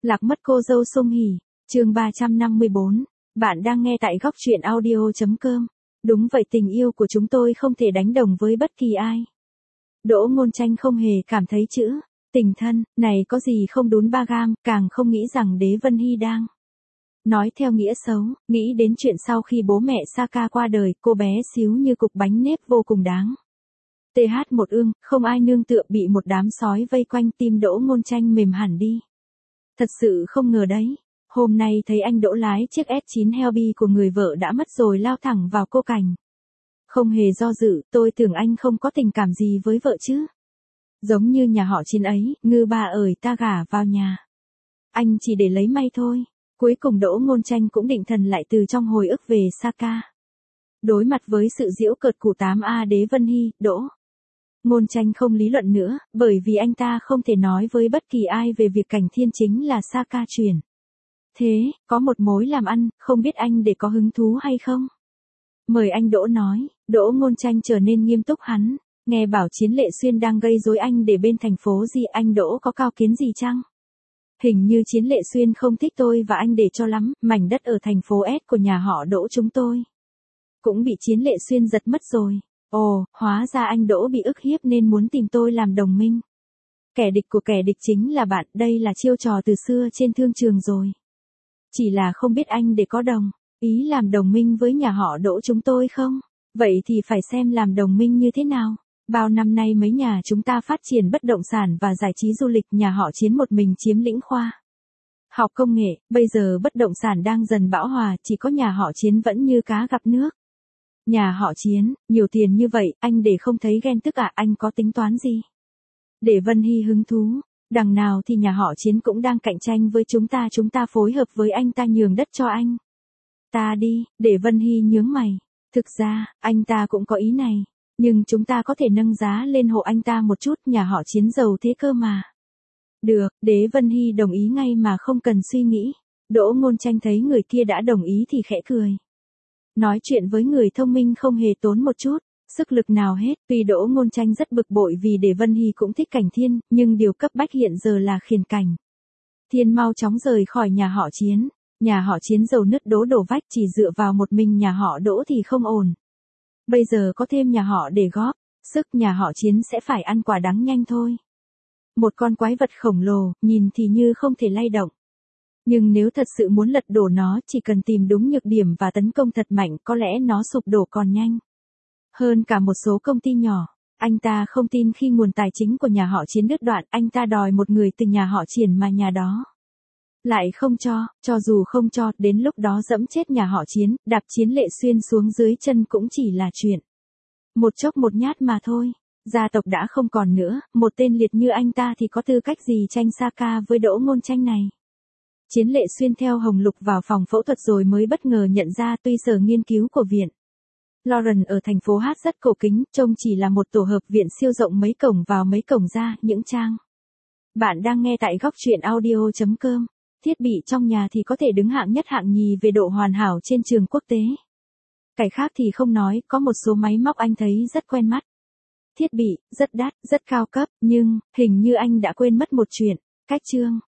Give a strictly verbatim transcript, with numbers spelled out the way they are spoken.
Lạc mất cô dâu Song Hỷ, chương ba trăm năm mươi bốn. Bạn đang nghe tại góc truyện audio chấm com. Đúng vậy, tình yêu của chúng tôi không thể đánh đồng với bất kỳ ai. Đỗ Ngôn Tranh không hề cảm thấy chữ tình thân này có gì không đúng ba gam, càng không nghĩ rằng Đế Vân Hy đang nói theo nghĩa xấu, nghĩ đến chuyện sau khi bố mẹ Saka qua đời, cô bé xíu như cục bánh nếp vô cùng đáng tê hát một ương, không ai nương tựa bị một đám sói vây quanh, tim Đỗ Ngôn Tranh mềm hẳn đi. Thật sự không ngờ đấy, hôm nay thấy anh Đỗ lái chiếc S chín Helby của người vợ đã mất rồi lao thẳng vào cô Cảnh. Không hề do dự, tôi tưởng anh không có tình cảm gì với vợ chứ. Giống như nhà họ Chiến ấy, ngư ba ơi ta gả vào nhà anh chỉ để lấy may thôi. Cuối cùng Đỗ Ngôn Tranh cũng định thần lại từ trong hồi ức về Saka. Đối mặt với sự giễu cợt của tám A Đế Vân Hy, Đỗ Ngôn Tranh không lý luận nữa, bởi vì anh ta không thể nói với bất kỳ ai về việc Cảnh Thiên chính là Saka chuyển. Thế, có một mối làm ăn, không biết anh để có hứng thú hay không? Mời anh Đỗ nói. Đỗ Ngôn Tranh trở nên nghiêm túc hắn, nghe bảo Chiến Lệ Xuyên đang gây rối anh để bên thành phố gì, anh Đỗ có cao kiến gì chăng? Hình như Chiến Lệ Xuyên không thích tôi và anh để cho lắm, mảnh đất ở thành phố S của nhà họ Đỗ chúng tôi cũng bị Chiến Lệ Xuyên giật mất rồi. Ồ, hóa ra anh Đỗ bị ức hiếp nên muốn tìm tôi làm đồng minh. Kẻ địch của kẻ địch chính là bạn, đây là chiêu trò từ xưa trên thương trường rồi. Chỉ là không biết anh để có đồng ý làm đồng minh với nhà họ Đỗ chúng tôi không? Vậy thì phải xem làm đồng minh như thế nào. Bao năm nay mấy nhà chúng ta phát triển bất động sản và giải trí du lịch, nhà họ Chiến một mình chiếm lĩnh khoa học công nghệ, bây giờ bất động sản đang dần bão hòa, chỉ có nhà họ Chiến vẫn như cá gặp nước. Nhà họ Chiến, nhiều tiền như vậy, anh để không thấy ghen tức à, anh có tính toán gì? Để Vân Hy hứng thú, đằng nào thì nhà họ Chiến cũng đang cạnh tranh với chúng ta, chúng ta phối hợp với anh ta nhường đất cho anh ta đi. Để Vân Hy nhướng mày, thực ra, anh ta cũng có ý này, nhưng chúng ta có thể nâng giá lên hộ anh ta một chút, nhà họ Chiến giàu thế cơ mà. Được, Đế Vân Hy đồng ý ngay mà không cần suy nghĩ. Đỗ Ngôn Tranh thấy người kia đã đồng ý thì khẽ cười. Nói chuyện với người thông minh không hề tốn một chút sức lực nào hết. Tuy Đỗ Ngôn Tranh rất bực bội vì Đế Vân Hy cũng thích Cảnh Thiên, nhưng điều cấp bách hiện giờ là khiển Cảnh Thiên mau chóng rời khỏi nhà họ Chiến. Nhà họ Chiến dầu nứt đố đổ vách, chỉ dựa vào một mình nhà họ Đỗ thì không ổn. Bây giờ có thêm nhà họ để góp sức, nhà họ Chiến sẽ phải ăn quả đắng nhanh thôi. Một con quái vật khổng lồ, nhìn thì như không thể lay động. Nhưng nếu thật sự muốn lật đổ nó, chỉ cần tìm đúng nhược điểm và tấn công thật mạnh, có lẽ nó sụp đổ còn nhanh hơn cả một số công ty nhỏ. Anh ta không tin khi nguồn tài chính của nhà họ Chiến đứt đoạn, anh ta đòi một người từ nhà họ Triển mà nhà đó lại không cho, cho dù không cho, đến lúc đó dẫm chết nhà họ Chiến, đạp Chiến Lệ Xuyên xuống dưới chân cũng chỉ là chuyện một chốc một nhát mà thôi. Gia tộc đã không còn nữa, một tên liệt như anh ta thì có tư cách gì tranh Saka với Đỗ Ngôn Tranh này. Chiến Lệ Xuyên theo Hồng Lục vào phòng phẫu thuật rồi mới bất ngờ nhận ra, tuy sở nghiên cứu của viện Lauren ở thành phố H rất cổ kính, trông chỉ là một tổ hợp viện siêu rộng, mấy cổng vào mấy cổng ra, những trang. Bạn đang nghe tại góc truyện audio chấm com. Thiết bị trong nhà thì có thể đứng hạng nhất hạng nhì về độ hoàn hảo trên trường quốc tế. Cái khác thì không nói, có một số máy móc anh thấy rất quen mắt. Thiết bị, rất đắt, rất cao cấp, nhưng, hình như anh đã quên mất một chuyện. Cách chương